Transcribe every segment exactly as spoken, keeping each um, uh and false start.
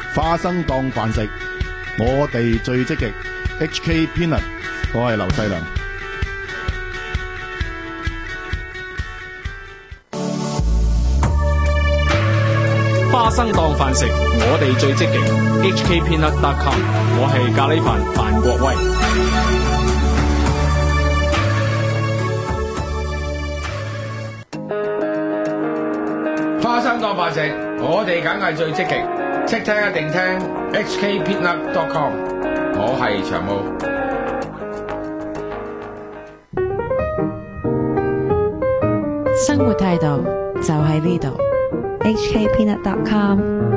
花生當飯食，我哋最積極。H K Peanut， 我係劉世良。 花生當飯食，我哋最積極。H K Peanut dot com， 我係咖喱飯范國威。 花生當飯食，我哋梗係最積極。識聽一定聽 H K Peanut dot com， 我係長毛。 生活態度就喺呢度。H K Peanut dot com。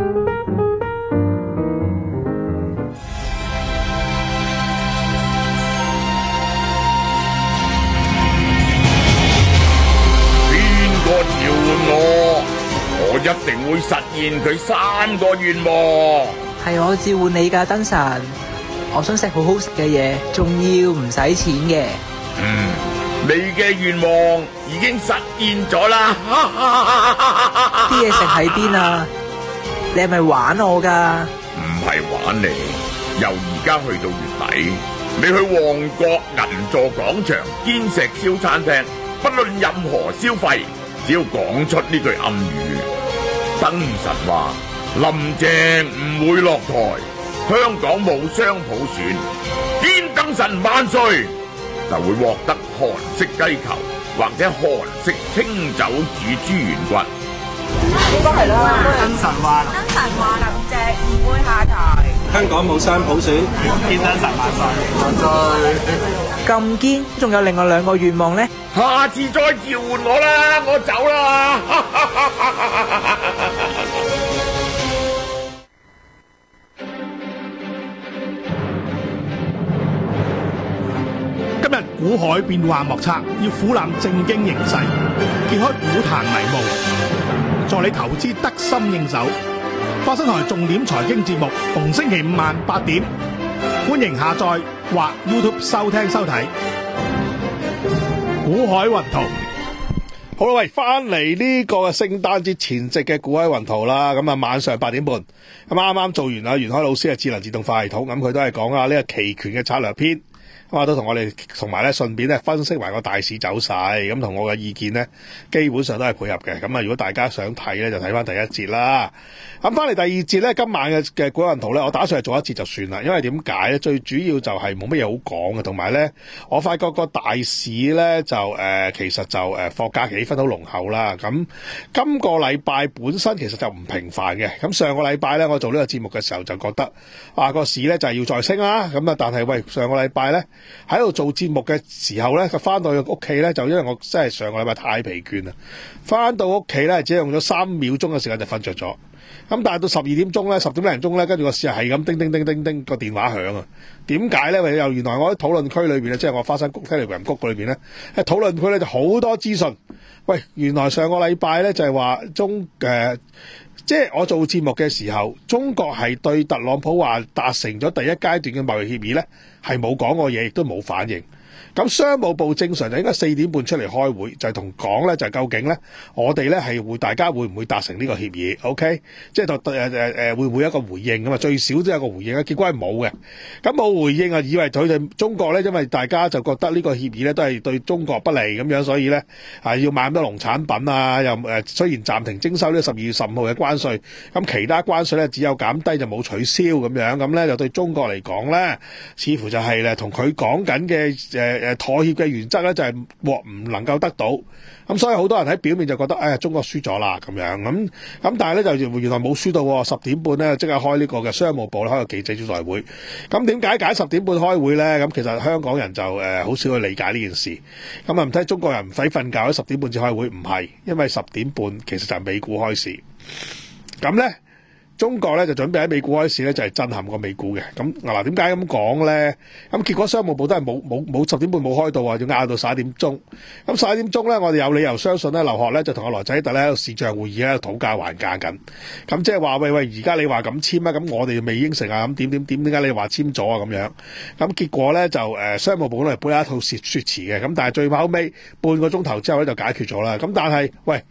邊個召喚我，我一定會實現佢三個願望。 係我召喚你㗎，燈神。我想食好好食嘅嘢，仲要唔使錢嘅。 嗯，你嘅願望已經實現咗啦。 啲嘢食喺邊啊？你係咪玩我㗎？ 唔係玩你，由而家去到月底，你去旺角銀座廣場堅石燒餐廳，不論任何消費，只要講出呢句暗語，燈神話林鄭唔會落台，香港冇雙普選，堅燈神萬歲，就會獲得韓式雞球或者韓式清酒煮豬軟骨。 應該係啦。 燈神話，燈神話林鄭唔會下台， 香港冇雙普選，堅燈神萬歲。萬歲！ 咁堅，仲有另外兩個願望呢？ 下次再召喚我啦，我走啦。 今日股海變幻莫測，要俯覽政經形勢，揭開股壇迷霧，助你投資得心應手。花生台重點財經節目，逢星期五晚八點，歡迎下載或 YouTube 收聽收睇。股海雲圖，好啦，喂，翻嚟呢個聖誕節前夕嘅股海雲圖啦，咁啊晚上八點半，咁啱啱做完啊袁開老師嘅智能自動化系統，咁佢都係講啊呢個期權嘅策略篇。咁啊，都同我哋同埋咧，順便咧分析埋個大市走勢，咁同我嘅意見咧，基本上都係配合嘅。咁啊，如果大家想睇咧，就睇翻第一節啦。咁翻嚟第二節咧，今晚嘅嘅股雲圖咧，我打算係做一節就算啦。因為點解咧？最主要就係冇乜嘢好講嘅，同埋咧，我發覺個大市咧就誒、呃，其實就誒，貨價氣氛好濃厚啦。咁今個禮拜本身其實就唔平凡嘅。咁上個禮拜咧，我做呢個節目嘅時候就覺得啊，個市咧就係要再升啦。咁啊，但係喂，上個禮拜咧。喺度做節目嘅時候咧，佢翻到去屋企咧，就因為我真係上個禮拜太疲倦啦，翻到屋企咧只係用咗三秒鐘嘅時間就瞓着咗。咁但係到十二點鐘咧，十點零鐘咧，跟住個市係咁叮叮叮叮叮個電話響啊！點解咧？又原來我喺討論區裏邊咧，即係我花生谷 Telegram 谷裏邊咧，喺討論區咧就好多資訊。喂，原來上個禮拜咧就係話中誒。呃即係我做節目嘅時候，中國係對特朗普話達成咗第一階段嘅貿易協議咧，係冇講過嘢，亦都冇反應。咁商務部正常就應該四點半出嚟開會，就係同講咧，就係究竟咧，我哋咧係會大家會唔會達成呢個協議 ？OK， 即係誒誒誒會唔會有一個回應咁啊？最少都有個回應啊，結果係冇嘅。咁冇回應啊，以為佢哋中國咧，因為大家就覺得呢個協議咧都係對中國不利咁樣，所以咧啊要買咁多農產品啊，又誒雖然暫停徵收呢十二月十五號嘅關稅，咁其他關稅咧只有減低就冇取消咁樣，咁咧就對中國嚟講咧，似乎就係咧同佢講緊嘅誒。誒妥協嘅原則咧就係獲唔能夠得到，咁所以好多人喺表面就覺得，哎呀中國輸咗啦咁樣，咁咁但係咧就原來冇輸到喎，十點半咧即刻開呢個嘅商務部開個記者招待會，咁點解揀十點半開會咧？咁其實香港人就誒好少去理解呢件事，咁啊唔睇中國人唔使瞓覺喺十點半至開會，唔係，因為十點半其實就係美股開市，咁咧。中國咧就準備喺美股開市咧，就係、是、震撼個美股嘅。咁嗱，點解咁講咧？咁結果商務部都係冇冇冇十點半冇開到啊，要壓到十一點鐘。咁十一點鐘咧，我哋有理由相信咧，劉鶴咧就同阿羅仔特咧喺度視像會議喺度討價還價緊。咁即係話喂喂，而家你話咁簽啊，咁我哋未應承啊，咁點點點點解你話簽咗啊咁樣？咁結果咧就誒、呃、商務部咧本來一套説説辭嘅，咁但係最後尾半個鐘頭之後咧就解決咗啦。咁但係喂，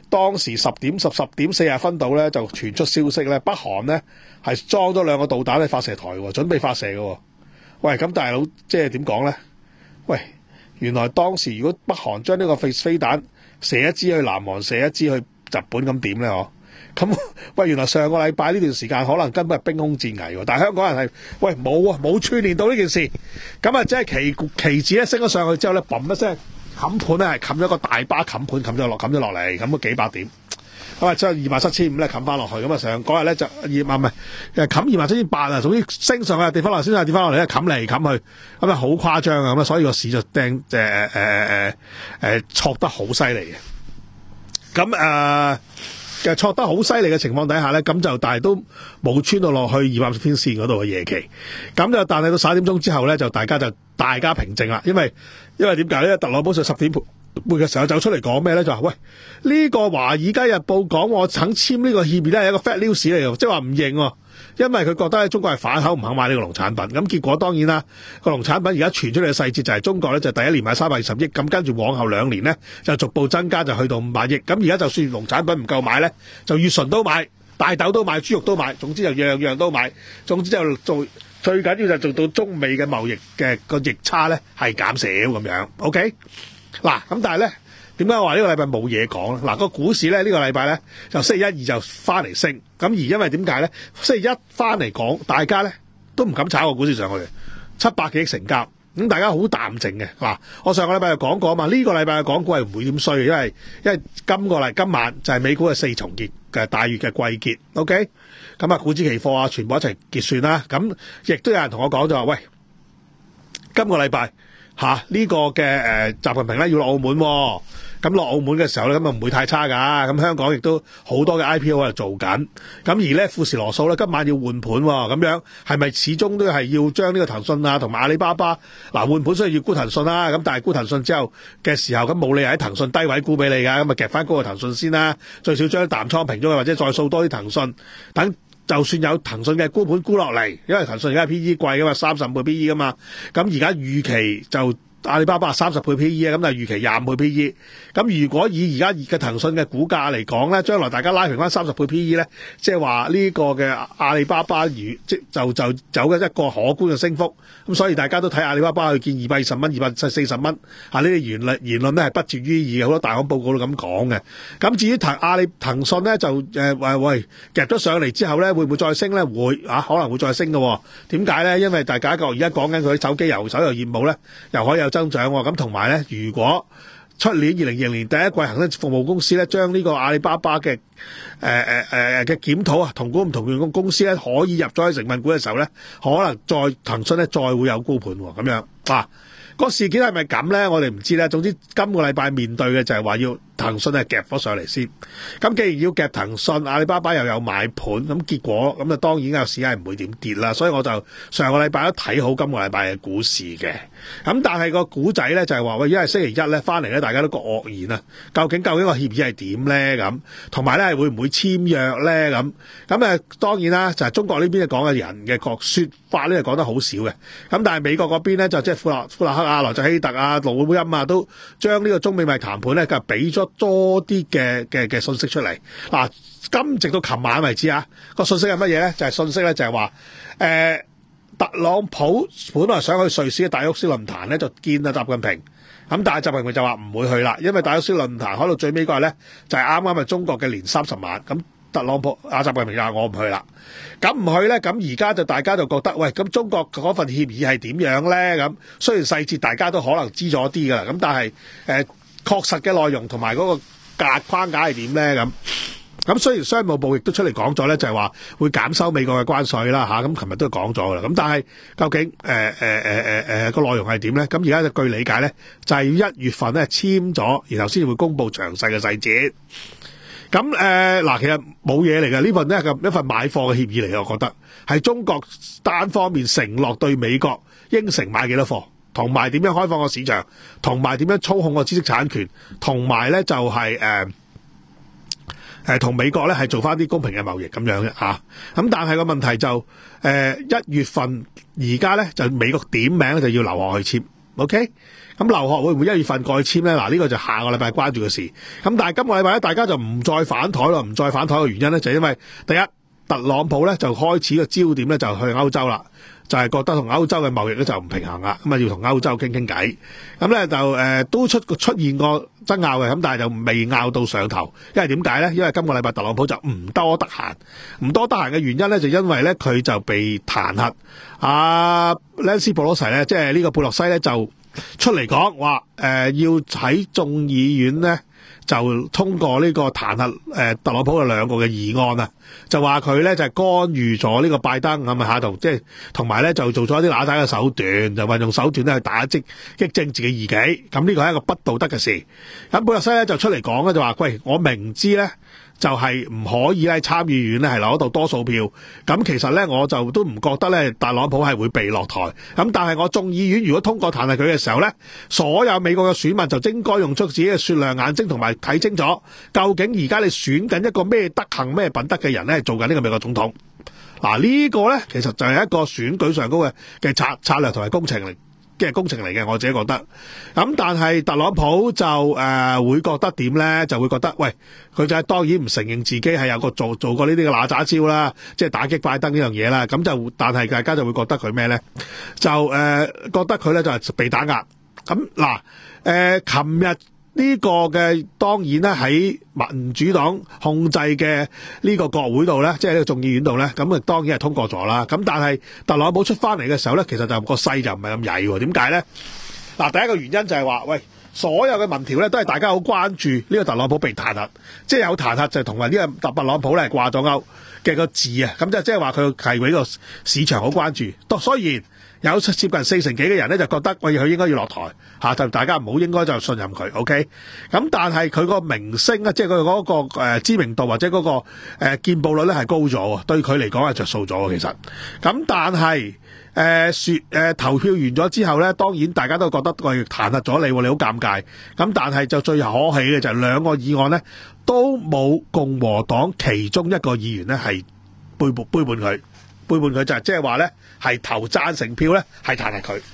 當時十點十十點四十分度咧，就傳出消息咧，北韓咧係裝咗兩個導彈喺發射台喎，準備發射嘅喎。喂，咁大佬即係點講咧？喂，原來當時如果北韓將呢個飛飛彈射一支去南韓，射一支去日本，咁點咧？嗬？咁喂，原來上個禮拜呢段時間可能根本係兵凶戰危喎，但係香港人係喂冇啊，冇串聯到呢件事，咁啊即係期期指咧升咗上去之後咧，嘣一聲冚盤咧係冚咗個大巴冚盤，冚咗落冚咗落嚟，冚咗幾百點，咁啊即係二萬七千五咧冚翻落去，咁啊上嗰日咧就二萬唔係誒冚二萬七千八啊，總之升上去跌翻落，先係跌翻落嚟咧冚嚟冚去，咁啊好誇張啊，咁啊所以個市就掟誒誒誒誒誒挫得好犀利嘅，咁誒。嘅挫得好犀利嘅情況底下咧，咁就但係都冇穿到落去二百五十天線嗰度嘅夜期，咁就但係到十一點鐘之後咧，就大家就大家平靜啦，因為因為點解咧？特朗普就十點半嘅時候走出嚟講咩咧？就話喂呢、這個華爾街日報講我肯簽呢個協議咧係一個 fake news 嚟嘅，即係話唔認喎。因為佢覺得中國係反口唔肯買呢個農產品，咁結果當然啦，個農產品而家傳出嚟嘅細節就係中國咧就第一年買三百二十億，咁跟住往後兩年呢，就逐步增加就去到五百億，咁而家就算農產品唔夠買呢，就乙醇都買，大豆都買，豬肉都買，總之就樣樣都買，總之就做最緊要就做到中美嘅貿易嘅個逆差呢係減少咁樣 ，OK？ 嗱咁但係呢。點解我話呢個禮拜冇嘢講咧？嗱，個股市咧呢個禮拜咧就星期一二就翻嚟升，咁而因為點解咧？星期一翻嚟講，大家咧都唔敢炒個股市上去，七百幾億成交，咁大家好淡靜嘅。嗱，我上個禮拜就講過啊嘛，呢個禮拜嘅港股係唔會點衰嘅，因為因為今個禮今晚就係美股嘅四重結嘅大月嘅季結 ，OK？ 咁啊，股指期貨啊，全部一齊結算啦。咁亦都有人同我講就話，喂，今個禮拜嚇呢個嘅誒習近平咧要落澳門喎。咁落澳門嘅時候咧，咁啊唔會太差噶。咁香港亦都好多嘅 I P O 喺度做緊。咁而咧富時羅素咧今晚要換盤喎，咁樣係咪始終都係要將呢個騰訊啊同埋阿里巴巴嗱換盤，雖然要沽騰訊啦，咁但係沽騰訊之後嘅時候，咁冇理由喺騰訊低位沽俾你㗎，咁啊夾翻高個騰訊先啦，最少將淡倉平咗，或者再掃多啲騰訊，等就算有騰訊嘅沽盤沽落嚟，因為騰訊而家 P E 貴㗎嘛，三十五倍 P E 㗎嘛，咁而家預期就。阿里巴巴三十倍 P E 啊，咁就預期廿五倍 P E。咁如果以而家嘅騰訊嘅股價嚟講咧，將來大家拉平翻三十倍 P E 咧，即係話呢個嘅阿里巴巴如即就就走嘅一個可觀嘅升幅。咁所以大家都睇阿里巴巴去見二百二十蚊、二百四十蚊啊！呢啲言論言論咧係不絕於耳嘅，好多大行報告都咁講嘅。咁至於騰阿里騰訊咧就誒話、呃、喂夾咗上嚟之後咧，會唔會再升咧？會啊，可能會再升嘅、哦。點解咧？因為大家個而家講緊佢手機遊手遊業務咧，又可以有增長喎，咁同埋咧，如果出年二零二零年第一季恒生服務公司咧，將呢個阿里巴巴嘅誒誒誒嘅檢討啊，同股唔同權嘅公司咧，可以入咗去成分股嘅時候咧，可能再騰訊咧再會有沽盤喎，咁樣啊，個事件係咪咁咧？我哋唔知咧。總之今個禮拜面對嘅就係話要騰訊係夾咗上嚟先。咁既然要夾騰訊，阿里巴巴又有買盤，咁結果咁啊當然個市係唔會點跌啦。所以我就上個禮拜都睇好今個禮拜嘅股市嘅。咁但係個股仔咧就係話喂，因為星期一咧翻嚟咧，大家都覺愕然啊。究竟究竟個協議係點咧？咁同埋咧會唔會簽約咧？咁咁啊當然啦，就係中國呢邊講嘅人嘅個説法咧，講得好少嘅。咁但係美國嗰邊咧就即係庫勒庫勒克啊、萊特希特啊、盧武音啊，都將呢個中美貿易談判咧，就俾咗多啲嘅嘅嘅信息出嚟。嗱，今直到琴晚為止啊，個信息係乜嘢咧？就係、是、信息咧，就係話誒，特朗普本來想去瑞士嘅達沃斯論壇咧，就見啊習近平。咁但係習近平就話唔會去啦，因為達沃斯論壇開到最尾嗰日咧，就係啱啱係中國嘅年三十晚。咁特朗普阿習近平就話我唔去啦。咁唔去咧，咁而家就大家就覺得，喂，咁中國嗰份協議係點樣咧？咁雖然細節大家都可能知咗啲噶啦，咁但係誒、呃、確實嘅內容同埋嗰個價框架係點咧？咁咁雖然商務部亦都出嚟講咗咧，就係話會減收美國嘅關稅啦嚇，咁琴日都講咗噶啦。咁但係究竟誒誒誒誒誒個內容係點咧？咁而家就據理解咧，就係要一月份咧簽咗，然後先會公佈詳細嘅細節。咁誒嗱，其實冇嘢嚟嘅，呢份咧係一份買貨嘅協議嚟嘅，我覺得係中國單方面承諾對美國應承買幾多貨，同埋點樣開放個市場，同埋點樣操控個知識產權，同埋咧就係誒誒同美國咧係做翻啲公平嘅貿易咁樣嘅嚇。咁但係個問題就誒一月份而家咧就美國點名咧就要留學去簽。 OK， 咁劉鶴會唔會一月份過去簽咧？嗱，呢個就下個禮拜關注嘅事。咁但係今個禮拜咧，大家就唔再反台咯，唔再反台嘅原因咧，就係因為第一，特朗普咧就開始個焦點咧就去歐洲啦。就係覺得同歐洲嘅貿易咧就唔平衡啦，咁啊要同歐洲傾傾偈，咁咧就誒、呃、都出出現過爭拗嘅，咁但係就未拗到上頭，因為點解咧？因為今個禮拜特朗普就唔多得閒，唔多得閒嘅原因咧就因為咧佢就被彈劾，阿 Nancy Pelosi 咧即係呢個佩洛西咧就出嚟講話誒要喺眾議院咧。就通過呢個彈劾誒特朗普嘅兩個嘅議案啊，就話佢咧就係干預咗呢個拜登咁啊下度，即係同埋咧就做咗一啲揦仔嘅手段，就運用手段咧去打擊激政治嘅異己，咁呢個係一個不道德嘅事。咁佩洛西咧就出嚟講咧就話：喂，我明知咧就係唔可以喺參議院咧係攞到多數票，咁其實咧我就都唔覺得咧特朗普係會被落台，咁但係我眾議院如果通過彈劾佢嘅時候咧，所有美國嘅選民就應該用出自己嘅雪亮眼睛同埋睇清楚，究竟而家你選緊一個咩德行咩品德嘅人咧做緊呢個美國總統。嗱、這個、呢個咧其實就係一個選舉上高嘅嘅策策略同埋工程嚟嘅工程嚟嘅，我自己覺得。咁但係特朗普就誒、呃、會覺得點咧？就會覺得喂，佢就係當然唔承認自己係有個做做過呢啲嘅揦渣招啦，即係打擊拜登呢樣嘢啦。咁就但係大家就會覺得佢咩咧？就誒、呃、覺得佢咧就係、是、被打壓。咁嗱誒，琴、呃、日。呢個嘅當然咧喺民主黨控制嘅呢個國會度咧，即係呢個眾議院度咧，咁啊當然係通過咗啦。咁但係特朗普出翻嚟嘅時候咧，其實就個勢就唔係咁曳喎。點解咧？嗱，第一個原因就係話，喂，所有嘅民調咧都係大家好關注呢個特朗普被彈劾，即係有彈劾就同埋呢個特朗普咧掛咗鈎嘅個字啊，咁就即係話佢係為呢個市場好關注。當雖然有接近四成幾嘅人咧就覺得喂佢應該要落台嚇，就大家唔好應該就信任佢 ，OK？ 咁但係佢個名聲啊，即係佢嗰個誒知名度或者嗰個誒見報率咧係高咗，對佢嚟講係着數咗其實。咁但係誒説誒投票完咗之後咧，當然大家都覺得喂彈劾咗你，你好尷尬。咁但係就最可喜嘅就係兩個議案咧都冇共和黨其中一個議員咧係背叛背叛佢。背叛佢就係即係話咧，係投贊成票咧，係彈劾佢。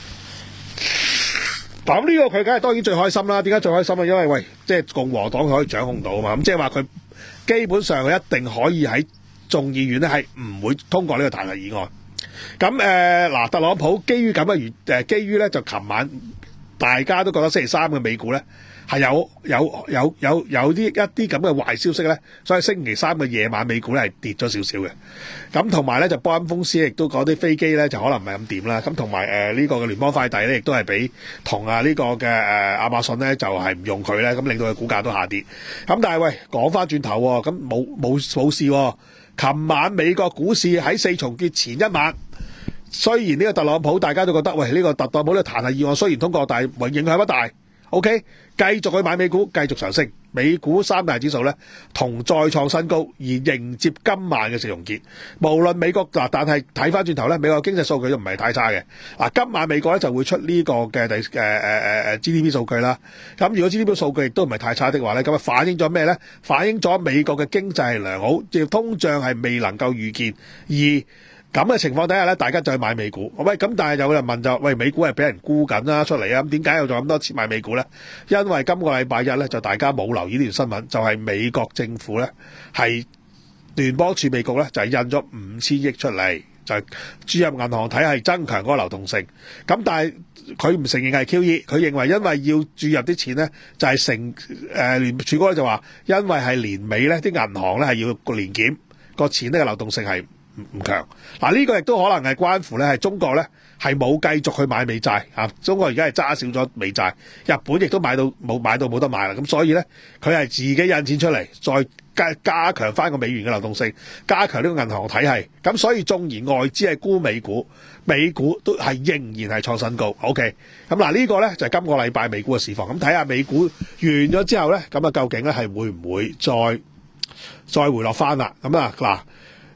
咁呢個佢梗係當然最開心啦。點解最開心啊？因為喂，即係共和黨可以掌控到啊嘛。咁即係話佢基本上佢一定可以喺眾議院咧係唔會通過呢個彈劾議案。咁誒嗱，特朗普基於咁嘅原誒，基於咧就琴晚大家都覺得星期三嘅美股咧。係有有有有有啲一啲咁嘅壞消息咧，所以星期三嘅夜晚美股咧係跌咗少少嘅。咁同埋咧就波音公司亦都講啲飛機咧就可能唔係咁掂啦。咁同埋誒呢個嘅聯邦快遞咧亦都係俾同啊呢個嘅誒亞馬遜咧就係唔用佢咧，咁令到佢股價都下跌。咁但係喂講翻轉頭喎，咁冇冇冇事喎。琴晚美國股市喺四重結前一晚，雖然呢個特朗普大家都覺得喂呢個特朗普呢個彈劾議案雖然通過，但係影響不大。OK， 繼續去買美股，繼續上升。美股三大指數咧同再創新高，而迎接今晚嘅四重結。無論美國嗱，但係睇翻轉頭咧，美國經濟數據都唔係太差嘅。嗱，今晚美國咧就會出呢個嘅第誒誒誒誒 G D P 數據啦。咁如果 G D P 數據亦都唔係太差的話咧，咁啊反映咗咩咧？反映咗美國嘅經濟係良好，即係通脹係未能夠預見而。咁嘅情況底下咧，大家就去買美股。喂，咁但係有人問就，喂，美股係俾人沽緊啦出嚟啊？咁點解又做咁多錢買美股咧？因為今個禮拜一咧，就大家冇留意呢條新聞，就係、是、美國政府咧係聯邦儲備局咧就係、是、印咗五千億出嚟，就係、是、注入銀行體系，增強嗰個流動性。咁但係佢唔承認係 Q E， 佢認為因為要注入啲錢咧，就係、是、成誒聯儲局咧就話，因為係年尾咧啲銀行咧係要個年檢個錢呢個流動性係。唔強嗱，呢個亦都可能係關乎咧，係中國咧係冇繼續去買美債啊！中國而家係揸少咗美債，日本亦都買到冇買到冇得買啦。咁所以咧，佢係自己印錢出嚟，再加加強翻個美元嘅流動性，加強呢個銀行體系。咁所以縱然外資係沽美股，美股都係仍然係創新高。OK， 咁嗱呢個咧就係今個禮拜美股嘅市況。咁睇下美股完咗之後咧，咁啊究竟咧係會唔會再再回落翻啦？咁啊嗱。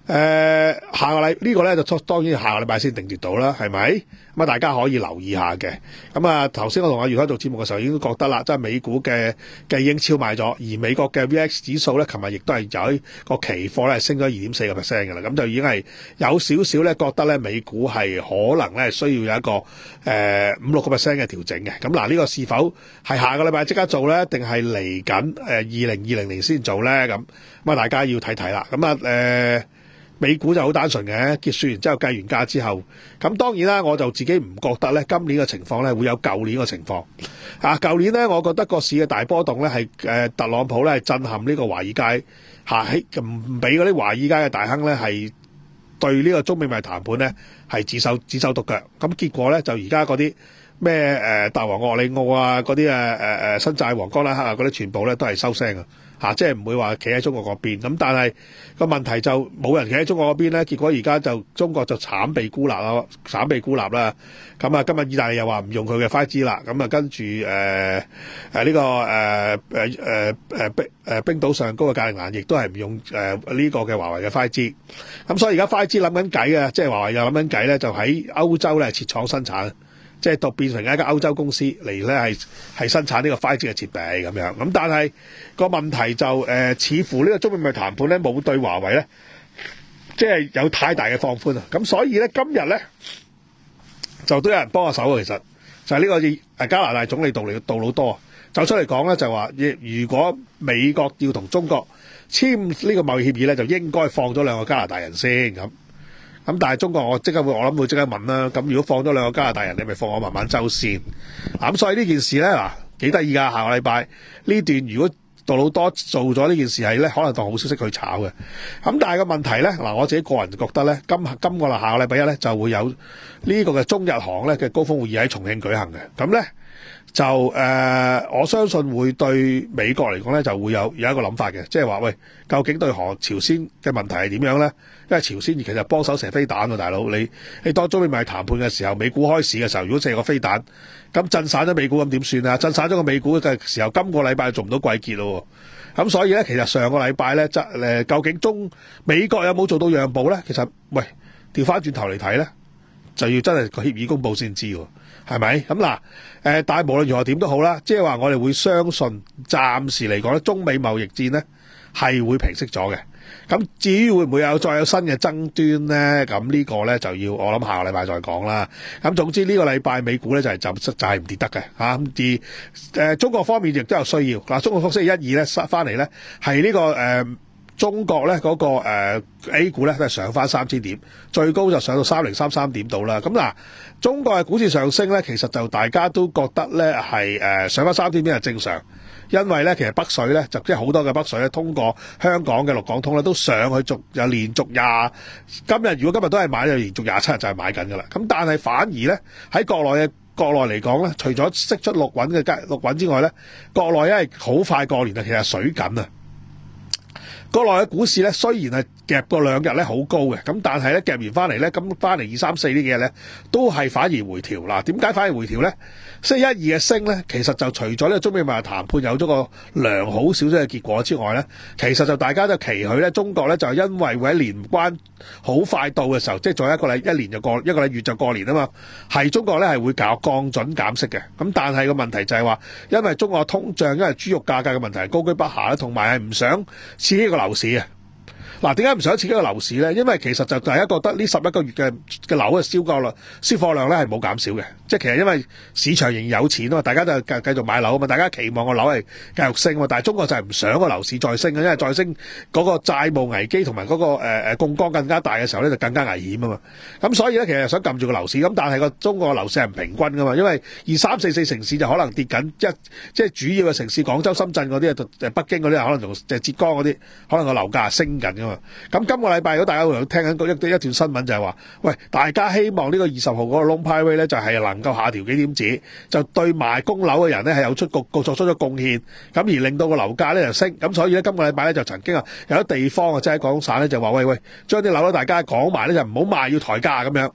誒下個禮呢個咧就當然下個禮拜先定奪到啦，係咪？咁啊大家可以留意下嘅。咁啊頭先我同阿余開做節目嘅時候已經覺得啦，即係美股嘅嘅已經超賣咗，而美國嘅 V I X 指數咧，琴日亦都係有個期貨咧升咗二點四個 percent 嘅啦，咁就已經係有少少咧覺得咧美股係可能咧需要有一個誒五六個 percent 嘅調整嘅。咁嗱呢個是否係下個禮拜即刻做咧，定係嚟緊誒二零二零年先做咧？咁咁啊大家要睇睇啦。咁啊誒。美股就好單純嘅，結算完之後計完價之後，咁當然啦，我就自己唔覺得咧今年嘅情況咧會有舊年嘅情況。啊，舊年咧，我覺得個市嘅大波動咧係誒特朗普咧係震撼呢個華爾街嚇，喺唔俾嗰啲華爾街嘅大亨咧係對呢個中美貿易談判咧係指手指手踱腳。咁結果咧就而家嗰啲咩誒大王鄂里奧啊，嗰啲誒誒誒新債王江拉克啊，嗰啲全部咧都係收聲啊！嚇，即係唔會話企喺中國嗰邊，咁但係個問題就冇人企喺中國嗰邊咧，結果而家就中國就慘被孤立啦，慘被孤立啦。咁啊，今日意大利又話唔用佢嘅 五 G 啦，咁啊跟住誒誒呢個誒誒誒誒冰誒冰島上高嘅格陵蘭亦都係唔用誒呢個嘅華為嘅 五 G。咁所以而家五 G 諗緊計啊，即係華為又諗緊計咧，就喺歐洲咧設廠生產。即係讀變成一間歐洲公司嚟咧，係係生產呢個 五 G 嘅設備咁樣。咁但係個問題就誒、呃，似乎呢個中美貿易談判咧冇對華為咧，即係有太大嘅放寬啊。咁所以咧今日咧就都有人幫下手啊。其實就係呢個誒加拿大總理杜魯杜魯多走出嚟講咧，就話如果美國要同中國簽呢個貿易協議咧，就應該放咗兩個加拿大人先咁。咁但係中國我即刻會我諗會即刻問啦，咁如果放咗兩個加拿大人，你咪放我慢慢周先。咁所以呢件事咧嗱幾得意㗎，下個禮拜呢段如果杜魯多做咗呢件事係咧，可能當好消息去炒嘅。咁但係個問題咧嗱，我自己個人覺得咧，今今個下個禮拜一咧就會有呢個嘅中日韓咧嘅高峰會議喺重慶舉行嘅。咁咧就誒、呃，我相信會對美國嚟講咧就會有有一個諗法嘅，即係話喂，究竟對韓朝鮮嘅問題係點樣咧？因為朝鮮其實幫手射飛彈喎，大佬你你當中美貿易談判嘅時候，美股開市嘅時候，如果射個飛彈，咁震散咗美股咁點算啊？震散咗個美股嘅時候，今個禮拜做唔到季結咯。咁所以咧，其實上個禮拜咧，即誒究竟中美國有冇做到讓步咧？其實喂，調翻轉頭嚟睇咧，就要真係個協議公佈先知喎。係咪咁嗱？誒，但係無論如何點都好啦，即係話我哋會相信，暫時嚟講咧，中美貿易戰咧係會平息咗嘅。咁至於會唔會有再有新嘅爭端咧？咁呢個咧就要我諗下個禮拜再講啦。咁總之呢個禮拜美股咧就係就就係唔跌得嘅嚇。而誒中國方面亦都有需要嗱，中國星期一二咧翻嚟咧係呢個誒。呃中國咧嗰、那個、呃、A 股咧都係上翻三千點，最高就上到三零三三點度啦。咁嗱，中國嘅股市上升咧，其實就大家都覺得咧係誒上翻三千點係正常，因為咧其實北水咧就即係好多嘅北水咧通過香港嘅陸港通咧都上去續有連續廿，今日如果今日都係買，就連續廿七日就係買緊噶啦。咁但係反而咧喺國內嘅國內嚟講咧，除咗釋出陸穩嘅陸穩之外咧，國內因為好快過年啊，其實水緊啊。國內嘅股市咧，雖然係夾過兩日咧好高嘅，咁但係咧夾完翻嚟咧，咁翻嚟二三四呢幾日咧，都係反而回調。嗱，點解反而回調咧？星期一二嘅升咧，其實就除咗呢個中美貿易談判有咗個良好少少嘅結果之外咧，其實就大家都期許咧，中國咧就因為會喺年關好快到嘅時候，即係再一個禮一年就過一個禮月就過年啊嘛，係中國咧係會搞降準減息嘅。咁但係個問題就係話，因為中國通脹，因為豬肉價格嘅問題高居不下咧，同埋係唔想刺激個樓市啊。嗱，點解唔想刺激個樓市咧？因為其實就大家覺得呢十一個月嘅嘅樓嘅銷購量、銷貨量咧係冇減少嘅，即係其實因為市場仍然有錢啊嘛，大家就繼繼續買樓啊嘛，大家期望個樓係繼續升啊嘛，但係中國就係唔想個樓市再升嘅，因為再升嗰個債務危機同埋嗰個誒誒槓桿更加大嘅時候咧，就更加危險啊嘛。咁所以咧，其實想撳住個樓市，咁但係個中國樓市係唔平均噶嘛，因為二三四四城市就可能跌緊，一即係主要嘅城市，廣州、深圳嗰啲誒北京嗰啲可能同誒浙江嗰啲，可能個樓價係升緊噶嘛。咁今個禮拜如果大家會聽緊一一段新聞就係話，喂，大家希望呢個二十號嗰個 Long Pivot 咧就係能夠下調幾點子，就對賣供樓嘅人咧係有出局作出咗貢獻，咁而令到個樓價咧就升。咁所以咧今個禮拜咧就曾經啊有啲地方啊即係廣東省咧就話喂喂，將啲樓咧大家講埋咧就唔好賣，要抬價咁樣。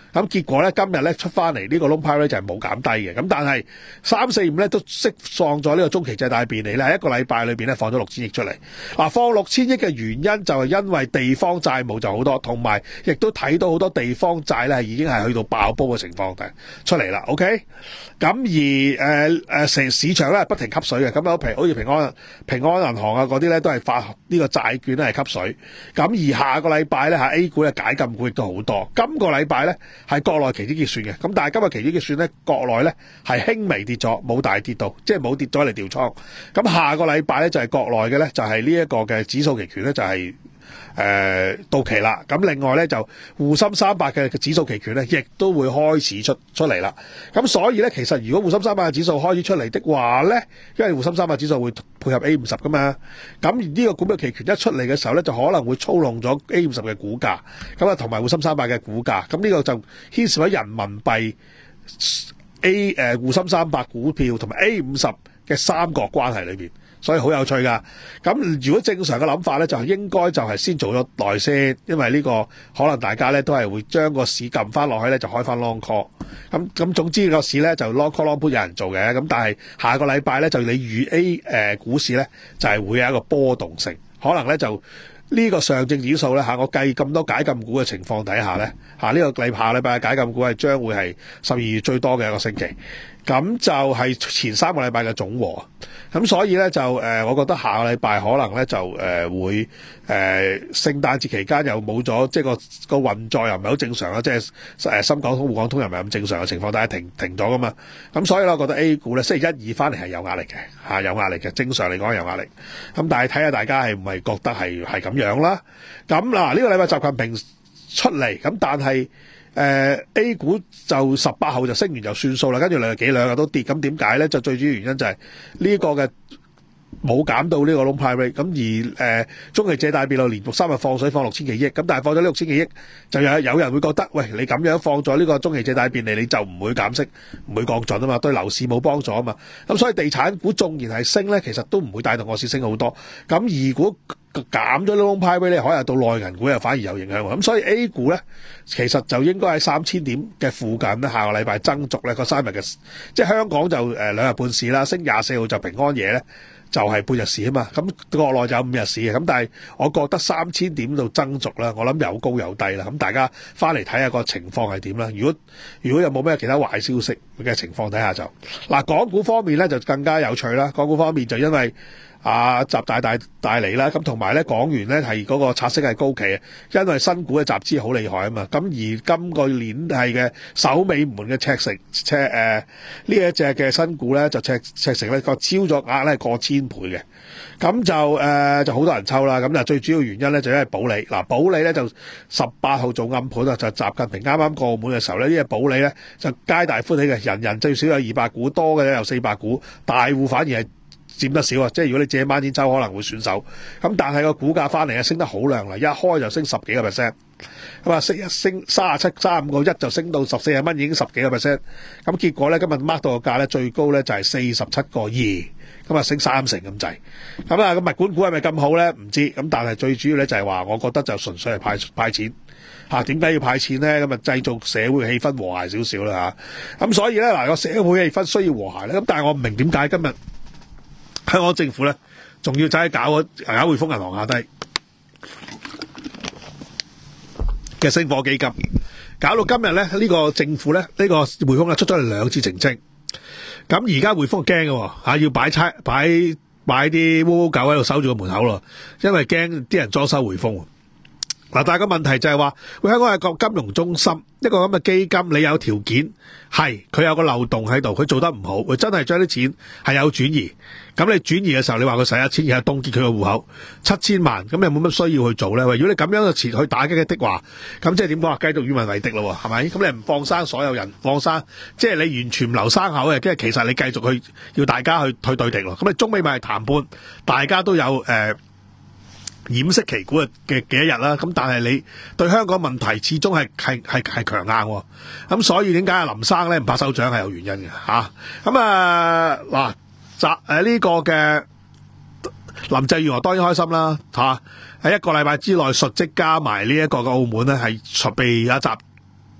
咁結果咧今日咧出翻嚟呢個 Long Pirate 就係冇減低嘅，咁但係三四五咧都釋放咗呢個中期借貸便利咧，喺一個禮拜裏邊咧放咗六千億出嚟。嗱，放六千億嘅原因就係因為地方債務就好多，同埋亦都睇到好多地方債咧已經係去到爆煲嘅情況出嚟啦。OK， 咁而誒誒成市場咧不停吸水嘅，咁有譬如好似平安平安銀行啊嗰啲咧都係發呢個債券咧係吸水。咁而下個禮拜咧嚇 A 股咧解禁股亦都好多。今個禮拜咧係國內期指結算嘅，咁但係今日期指結算咧國內咧係輕微跌咗，冇大跌到，即係冇跌咗嚟調倉。咁下個禮拜咧就係國內嘅咧就係呢一個嘅指數期權咧就係、是。誒、呃、到期啦，咁另外咧就滬深三百嘅指數期權咧，亦都會開始出出嚟啦。咁所以咧，其實如果滬深三百嘅指數開始出嚟的話咧，因為滬深三百指數會配合 A 五十噶嘛，咁而呢個股票期權一出嚟嘅時候咧，就可能會操弄咗 A 五十嘅股價，咁啊同埋滬深三百嘅股價，咁呢個就牽涉喺人民幣 A 誒滬深三百股票同埋 A 五十嘅三角關係裏邊。所以好有趣噶，咁如果正常嘅諗法咧，就應該就係先做咗內先，因為呢個可能大家咧都係會將個市撳翻落去咧，就開翻 long call。咁咁總之個市咧就 long call long put 有人做嘅，咁但係下個禮拜咧就你預 A 誒、呃、股市咧就係、是、會有一個波動性，可能咧就呢個上證指數咧嚇，我計咁多解禁股嘅情況底下咧嚇，呢、這個禮下禮拜嘅解禁股係將會係十二月最多嘅一個星期。咁就係前三個禮拜嘅總和，咁所以咧就誒、呃，我覺得下個禮拜可能咧就誒、呃、會誒、呃、聖誕節期間又冇咗，即係個個運作又唔係好正常啦，即係誒深港通、滬港通又唔係咁正常嘅情況，但係停停咗噶嘛，咁所以咧我覺得 A 股咧星期一二翻嚟係有壓力嘅嚇，有壓力嘅，正常嚟講有壓力，咁但係睇下大家係唔係覺得係係咁樣啦。咁嗱呢個禮拜習近平出嚟，咁但係。誒、呃、A 股就十八號就升完就算數啦，跟住兩日幾兩日都跌，咁點解咧？就最主要原因就係呢個嘅冇減到呢個 Long Pirate，咁而誒、呃、中期借貸便利連續三日放水放六千幾億，咁但係放咗呢六千幾億，就有有人會覺得，喂，你咁樣放咗呢個中期借貸便利，你就唔會減息，唔會降準啊嘛，對樓市冇幫助啊嘛，咁所以地產股縱然係升咧，其實都唔會帶動個市升好多，咁如果減咗 Long Pirate 咧，可能到內銀股又反而有影響喎。咁所以 A 股咧，其實就應該喺三千點嘅附近咧，下個禮拜增續咧個三日嘅，即係香港就誒兩日半市啦，升廿四號就平安夜咧，就係、是、半日市啊嘛。咁國內就有五日市嘅，咁但係我覺得三千點到增續啦，我諗有高有低啦。咁大家翻嚟睇下個情況係點啦。如果如果有冇咩其他壞消息嘅情況底下就嗱，港股方面咧就更加有趣啦。港股方面就因為啊，習大大帶嚟啦，咁同埋咧港元咧係嗰個拆息係高企啊，因為新股嘅集資好厲害啊嘛，咁而今個年係嘅首尾門嘅赤城赤誒呢一隻嘅新股咧就赤赤城咧個超咗額咧過千倍嘅，咁就誒、呃、就好多人抽啦，咁就最主要原因咧就因為保利嗱保利咧就十八號做暗盤啊，就習近平啱啱過門嘅時候咧，呢隻保利咧就皆大歡喜嘅，人人最少有二百股，多嘅咧有四百股，大戶反而係佔得少啊！即係如果你借孖展抽，可能會損手。咁但係個股價翻嚟啊，升得好靚啦！一開就升十幾個 percent， 咁啊升一升三十七、三十五個一就升到十四十蚊，已經十幾個 percent。咁結果咧，今日 mark 到個價咧最高咧就係四十七個二，咁啊升三成咁滯。咁啊，個物管股係咪咁好咧？唔知。咁但係最主要咧就係話，我覺得就純粹係派派錢嚇。點解要派錢咧？咁啊製造社會氣氛和諧少少啦嚇。咁所以咧嗱，個社會氣氛需要和諧咧。咁但係我唔明點解今日香港政府咧，仲要走去搞個搞匯豐銀行下低嘅星火基金，搞到今日咧呢、呢個政府咧呢、呢個匯豐咧出咗嚟兩次澄清，咁而家匯豐驚嘅嚇，要擺差擺擺啲烏烏狗喺度守住個門口咯，因為驚啲人裝修匯豐。嗱，但係個問題就係話，喂，香港係個金融中心，一個咁嘅基金，你有條件係佢有個漏洞喺度，佢做得唔好，佢真係將啲錢係有轉移，咁你轉移嘅時候，你話佢使一千，然後凍結佢個戶口七千萬，咁有冇乜需要去做咧？喂，如果你咁樣嘅錢去打擊嘅的話，咁即係點講啊？繼續與民為敵咯，係咪？咁你唔放生所有人，放生，即係你完全唔留生口嘅，即係其實你繼續去要大家去去對敵咯。咁你中美咪係談判，大家都有誒。呃掩飾旗鼓嘅嘅幾一日啦，咁但係你對香港問題始終係係係係強硬，咁所以點解阿林生咧唔拍手掌係有原因嘅嚇。咁啊嗱，集誒呢個嘅林鄭月娥當然開心啦嚇，喺一個禮拜之內述職加埋呢一個嘅澳門咧係被一集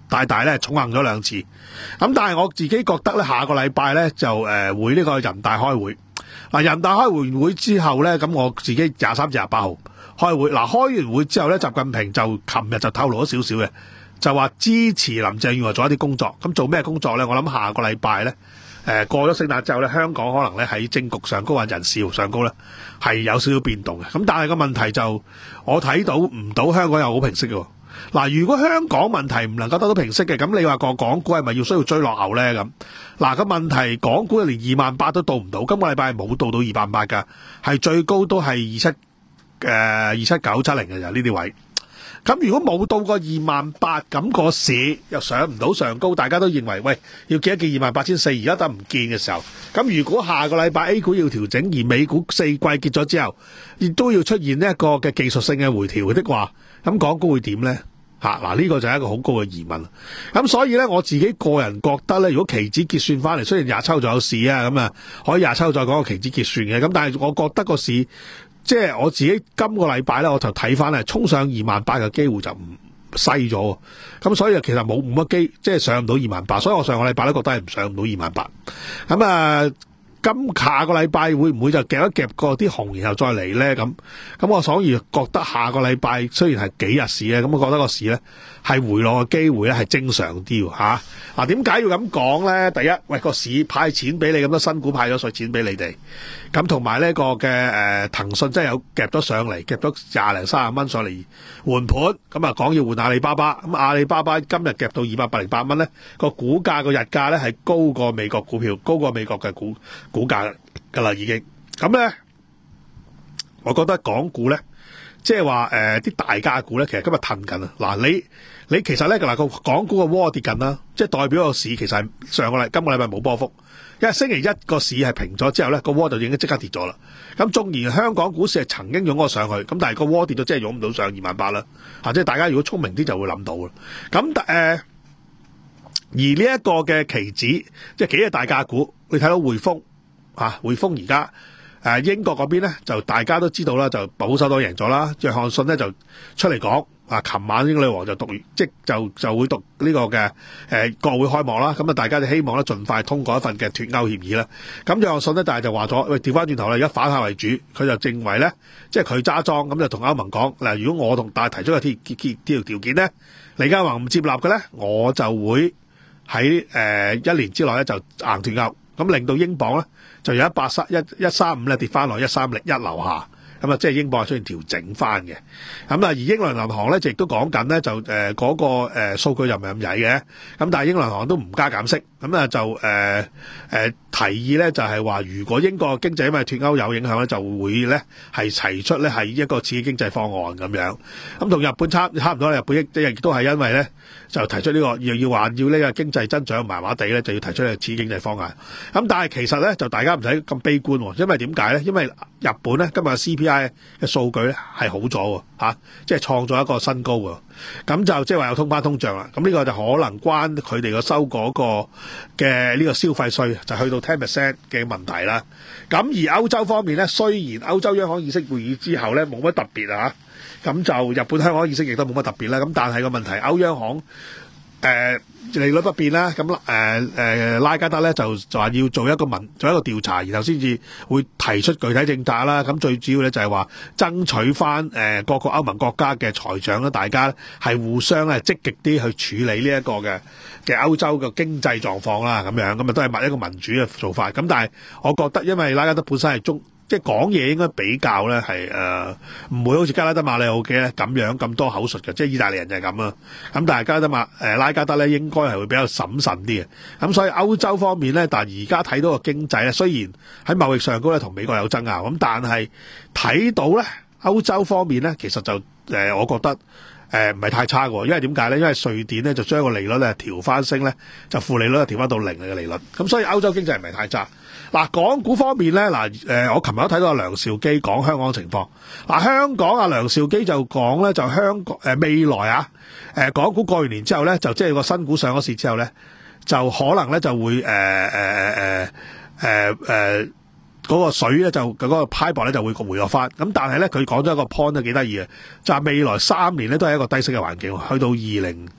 大大咧寵幸咗兩次。咁但係我自己覺得咧，下個禮拜咧就誒、呃、會呢個人大開會。嗱，人大開完會之後咧，咁我自己廿三至廿八號開會。嗱，開完會之後咧，習近平就琴日就透露咗少少嘅，就話支持林鄭月娥做一啲工作。咁做咩工作咧？我諗下個禮拜咧，誒、呃、過咗聖誕之後咧，香港可能咧喺政局上高或人事上高咧係有少少變動嘅。咁但係個問題就我睇到唔到香港有好平息嘅。嗱，如果香港問題唔能夠得到平息嘅，咁你話個港股係咪要需要追落後咧？咁嗱，個問題港股連二萬八都到唔到，今個禮拜係冇到到二萬八噶，係最高都係二七誒二七九七零嘅就呢啲位。咁如果冇到個二萬八，咁個市又上唔到上高，大家都認為喂要見一見二萬八千四，而家得唔見嘅時候，咁如果下個禮拜 A 股要調整，而美股四季結咗之後，亦都要出現呢一個嘅技術性嘅回調的話，咁港股會點咧？吓，嗱，呢個就係一個好高嘅疑問。咁所以咧，我自己個人覺得咧，如果期指結算翻嚟，雖然廿七號仲有市啊，咁啊可以廿七號再講個期指結算嘅，咁但係我覺得個市即係我自己今個禮拜咧，我就睇翻咧，衝上二萬八嘅機會就唔細咗。咁所以其實冇冇乜機，即係上唔到二萬八。所以我上個禮拜咧覺得係唔上唔到二萬八。咁啊。今下個禮拜會唔會就夾一夾過啲紅，然後再嚟咧？咁咁我所以覺得下個禮拜雖然係幾日市咧，咁我覺得個市咧係回落嘅機會咧係正常啲吓。嗱，點解要咁講咧？第一，喂，個市派錢俾你，咁多新股派咗稅錢俾你哋，咁同埋呢個嘅誒騰訊真係有夾咗上嚟，夾咗廿零三十蚊上嚟換盤，咁啊講要換阿里巴巴，咁阿里巴巴今日夾到二百八零八蚊咧，個股價個日價咧係高過美國股票，高過美國嘅股。股價噶啦，已經咁咧，我覺得港股咧，即係話誒啲大價股咧，其實今日騰緊啊！嗱，你你其實咧嗱個港股嘅窩跌緊啦，即係代表個市其實係上個禮今個禮拜冇波幅，因為星期一個市係平咗之後咧，個窩就已經即刻跌咗啦。咁縱然香港股市係曾經湧過上去，咁但係個窩跌咗，即係湧唔到上二萬八啦。啊，即係大家如果聰明啲就會諗到啦。咁誒、呃，而呢一個嘅期指，即係幾隻大價股，你睇到匯豐。啊，匯豐而家誒英國嗰邊咧，就大家都知道啦，就保守黨贏咗啦。約翰遜咧就出嚟講，啊，琴晚英女王就讀完，即就就會讀呢個嘅誒、呃、國會開幕啦。咁啊，大家就希望咧盡快通過一份嘅脫歐協議啦。咁約翰遜咧，但係就話咗，喂，調翻轉頭啦，而家反客為主，佢就認為咧，即係佢揸莊，咁就同歐盟講嗱，如果我同大提出嘅條條條件咧，李家宏唔接納嘅咧，我就會喺誒、呃、一年之內咧就硬脫歐，咁令到英鎊咧。就有一百三一一三五咧跌翻落一三零一樓下，咁啊即係英鎊係出現調整翻嘅。咁啊而英倫銀行咧，亦都講緊咧就誒嗰、呃那個誒、呃、數據又唔係咁曳嘅，咁但係英倫銀行都唔加減息，咁啊就誒誒、呃呃、提議咧就係、是、話，如果英國經濟因為脫歐有影響咧，就會咧係提出咧係一個刺激經濟方案咁樣。咁同日本差差唔多，日本亦亦都係因為咧就提出呢、這個要要話要呢個經濟增長麻麻地咧，就要提出呢個刺激經濟方案。咁但係其實咧就大家唔使咁悲觀，因為點解咧？因為日本咧今日 C P I 嘅數據咧係好咗喎，吓，即係創咗一個新高喎。咁就即係話有通翻通脹啦。咁呢個就可能關佢哋個收嗰個嘅呢個消費稅就去到 ten percent 嘅問題啦。咁而歐洲方面咧，雖然歐洲央行議息會議之後咧冇乜特別啊，咁就日本香港議息亦都冇乜特別啦。咁但係個問題，歐央行誒。呃利率不變啦，咁誒誒拉加德咧就就話要做一個民做一個調查，然後先至會提出具體政策啦。咁最主要咧就係話爭取翻誒各個歐盟國家嘅財長啦，大家係互相咧積極啲去處理呢一個嘅嘅歐洲嘅經濟狀況啦，咁樣咁啊都係一個民主嘅做法。咁但係我覺得，因為拉加德本身係中。即係講嘢應該比較咧係誒唔會好似加拉德馬里奧嘅咧咁樣咁多口述嘅，即係意大利人就係咁啊。咁但係加拉德馬誒、呃、拉加德咧應該係會比較審慎啲嘅。咁所以歐洲方面咧，但係而家睇到個經濟咧，雖然喺貿易上高咧同美國有爭拗，咁但係睇到咧歐洲方面咧，其實就誒、呃、我覺得誒唔係太差嘅，因為點解咧？因為瑞典咧就將個利率咧調翻升咧，就負利率調翻到零嘅利率。咁所以歐洲經濟唔係太差。嗱，港股方面咧，嗱，誒，我琴日都睇到阿梁兆基講香港情況。嗱，香港阿梁兆基就講咧，就香港誒未來啊，誒，港股過完年之後咧，就即係個新股上咗市之後咧，就可能咧就會誒誒誒誒誒嗰個水咧就嗰、嗰個派博咧就會回落翻。咁但係咧佢講咗一個 point 都幾得意嘅，就係未來三年咧都係一個低息嘅環境，去到二零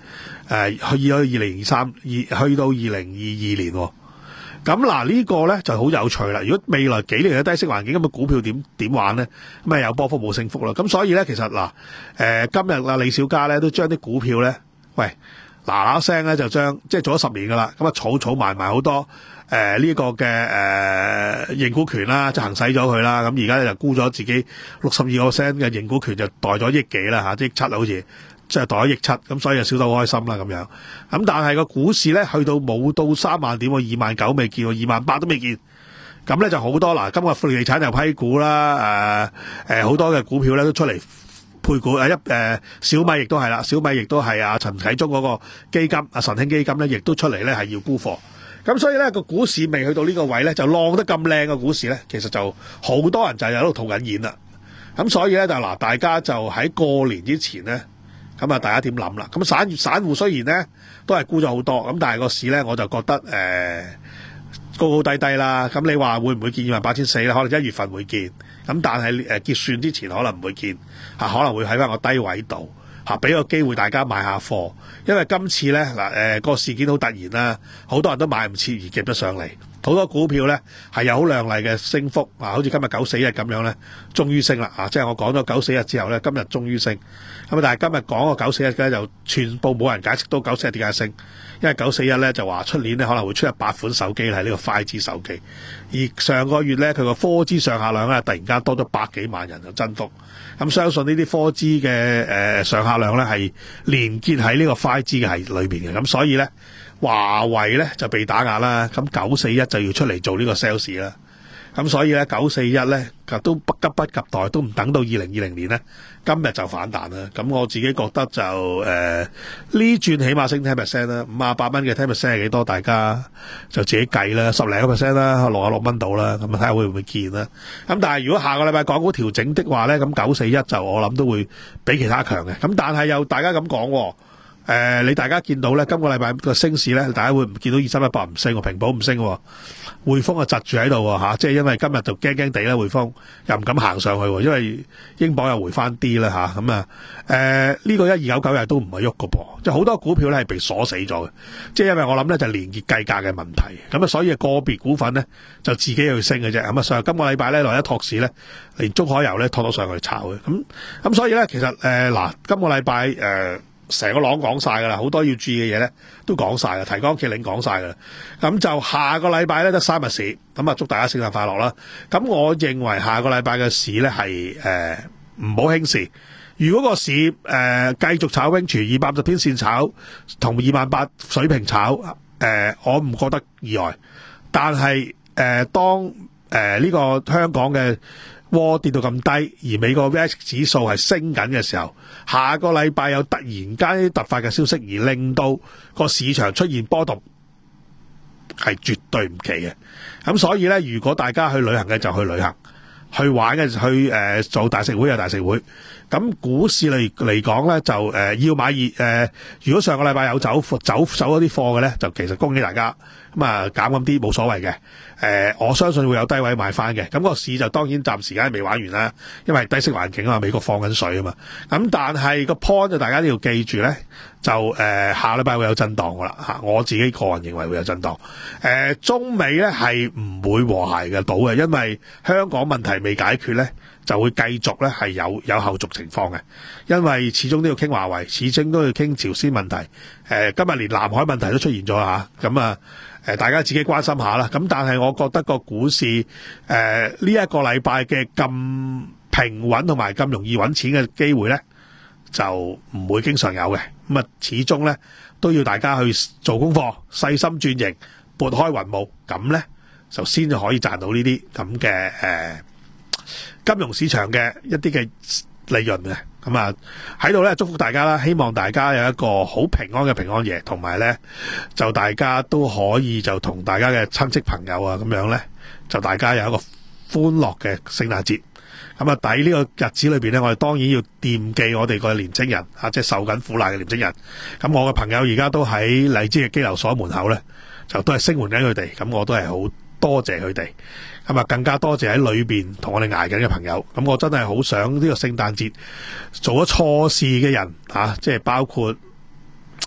誒去到二零二三二去到二零二二年、哦。咁嗱呢個咧就好有趣啦！如果未來幾年嘅低息環境，咁嘅股票點點玩咧？咁啊有波幅冇升幅啦。咁所以咧，其實嗱，誒、呃、今日啊李小加咧都將啲股票咧，喂嗱嗱聲咧就將即係做咗十年噶啦，咁啊儲儲埋埋好多誒呢、呃這個嘅誒認股權啦，就行使咗佢啦。咁而家咧就沽咗自己六十二個 percent 嘅認股權，就代咗億幾啦嚇，億七好似。即係袋咗億七，咁所以就少得好開心啦咁樣。咁但係個股市咧去到冇到三萬點喎，二萬九未見喎，二萬八都未見。咁咧就好多嗱，今日富力地產又批股啦，誒誒好多嘅股票咧都出嚟配股，誒一誒小米亦都係啦，小米亦都係啊陳啟宗嗰個基金啊神興基金咧，亦都出嚟咧係要沽貨。咁所以咧個股市未去到呢個位咧，就浪得咁靚嘅股市咧，其實就好多人就係喺度套緊現啦。咁所以咧就嗱，大家就喺過年之前咧。咁啊，大家點諗啦？咁散散戶雖然咧都係沽咗好多，咁但係個市咧我就覺得誒、呃、高高低低啦。咁你話會唔會見二萬八千四咧？可能一月份會見，咁但係誒結算之前可能唔會見，嚇可能會喺翻個低位度嚇，俾個機會大家買下貨。因為今次咧嗱誒個事件好突然啦，好多人都買唔切而夾得上嚟。好多股票咧係有好亮麗嘅升幅啊，好似今日九四一咁樣咧，終於升啦啊！即係我講咗九四一之後咧，今日終於升。咁但係今日講個九四一咧，就全部冇人解釋到九四一點解升，因為九四一咧就話出年咧可能會出一百款手機係呢個 五 G 手機，而上個月咧佢個 四 G 上下量咧突然間多咗百幾萬人就增幅。咁相信呢啲 四 G 嘅誒上下量咧係連結喺呢個 五 G 嘅係裏邊嘅，咁所以咧。華為咧就被打壓啦，咁九四一就要出嚟做呢個 sales 啦，咁所以咧九四一咧都不急不及待，都唔等到二零二零年咧，今日就反彈啦。咁我自己覺得就誒呢轉起碼升十 percent 啦，五啊八蚊嘅十 percent 係幾多？大家就自己計啦，十零個 percent 啦，六啊六蚊到啦，咁啊睇下會唔會見啦。咁但係如果下個禮拜港股調整的話咧，咁九四一就我諗都會比其他強嘅。咁但係又大家咁講喎。誒、呃，你大家見到咧，今個禮拜個升市咧，大家會唔見到二三一八唔升喎，平保唔升喎，匯豐啊窒住喺度喎嚇，即係因為今日就驚驚地啦，匯豐又唔敢行上去喎，因為英鎊又回翻啲啦嚇，咁啊誒呢個一二九九日都唔係喐個噃，即係好多股票咧係被鎖死咗嘅，即係因為我諗咧就係連結計價嘅問題，咁啊所以個別股份咧就自己去升嘅啫，咁啊上今個禮拜咧來一托市咧，連中海油咧拖到上去炒嘅，咁咁所以咧其實誒嗱、呃、今個禮拜誒。呃成個朗講晒噶啦，好多要注意嘅嘢咧都講晒啦，提綱挈領講晒噶啦。咁就下個禮拜咧得三日市，咁啊祝大家聖誕快樂啦。咁我認為下個禮拜嘅市咧係誒唔好輕視。如果個市誒、呃、繼續炒 range 二百五十天線炒，同二萬八水平炒，誒、呃、我唔覺得意外。但係誒、呃、當誒呢、呃這個香港嘅窩跌到咁低，而美國 V I X 指數係升緊嘅時候，下個禮拜有突然間突發嘅消息，而令到個市場出現波動，係絕對唔奇嘅。咁所以咧，如果大家去旅行嘅就去旅行，去玩嘅去誒、呃、做大食會有大食會。咁股市嚟嚟講咧，就誒、呃、要買二誒、呃，如果上個禮拜有走走走嗰啲貨嘅咧，就其實恭喜大家，咁啊減咁啲冇所謂嘅。誒、呃，我相信會有低位買翻嘅。咁、個市就當然暫時間未玩完啦，因為低息環境啊嘛，美國放緊水啊嘛。咁但係個 point 就大家都要記住咧，就誒、呃、下禮拜會有震盪噶啦嚇。我自己個人認為會有震盪。誒、呃，中美咧係唔會和諧嘅到嘅，因為香港問題未解決咧。就會繼續咧係有有後續情況嘅，因為始終都要傾華為，始終都要傾朝鮮問題。誒、呃，今日連南海問題都出現咗啦嚇，咁啊誒，大家自己關心下啦。咁但係我覺得個股市誒呢一個禮拜嘅咁平穩同埋咁容易揾錢嘅機會咧，就唔會經常有嘅。咁啊，始終咧都要大家去做功課，細心轉型，撥開雲霧，咁咧就先至可以賺到呢啲咁嘅誒金融市場嘅一啲嘅利潤嘅。咁啊喺度咧祝福大家啦，希望大家有一個好平安嘅平安夜，同埋咧就大家都可以就同大家嘅親戚朋友啊咁樣咧，就大家有一個歡樂嘅聖誕節。咁啊喺呢個日子裏邊咧，我哋當然要惦記我哋個年青人啊，即係受緊苦難嘅年青人。咁我嘅朋友而家都喺荔枝嘅羈留所門口咧，就都係聲援緊佢哋，咁我都係好多謝佢哋。咁啊，更加多謝喺裏邊同我哋捱緊嘅朋友。咁我真係好想呢個聖誕節做咗錯事嘅人啊，即係包括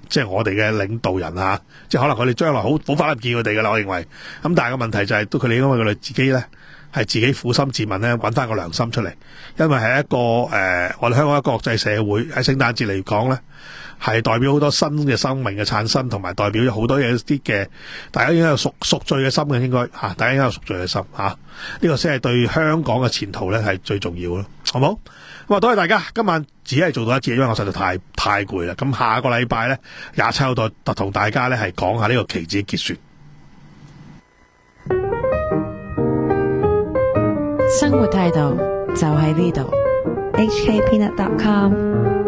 即係我哋嘅領導人啊，即係可能佢哋將來好好快唔見佢哋噶啦，我認為。咁但係個問題就係、是，都佢哋因為佢哋自己咧係自己苦心自問咧，揾翻個良心出嚟。因為係一個誒、呃，我哋香港一個國際社會喺聖誕節嚟講咧，係代表好多新嘅生命嘅產生，同埋代表咗好多嘢啲嘅，大家應該有贖贖罪嘅心嘅，應該嚇、啊，大家應該有贖罪嘅心嚇。呢、啊這個先係對香港嘅前途咧係最重要咯，好冇？咁啊，多謝大家，今晚只係做到一節，因為我實在太太攰啦。咁下個禮拜咧廿七號再同大家咧係講下呢個期指結算。 生活態度就喺呢度。H K Peanut dot com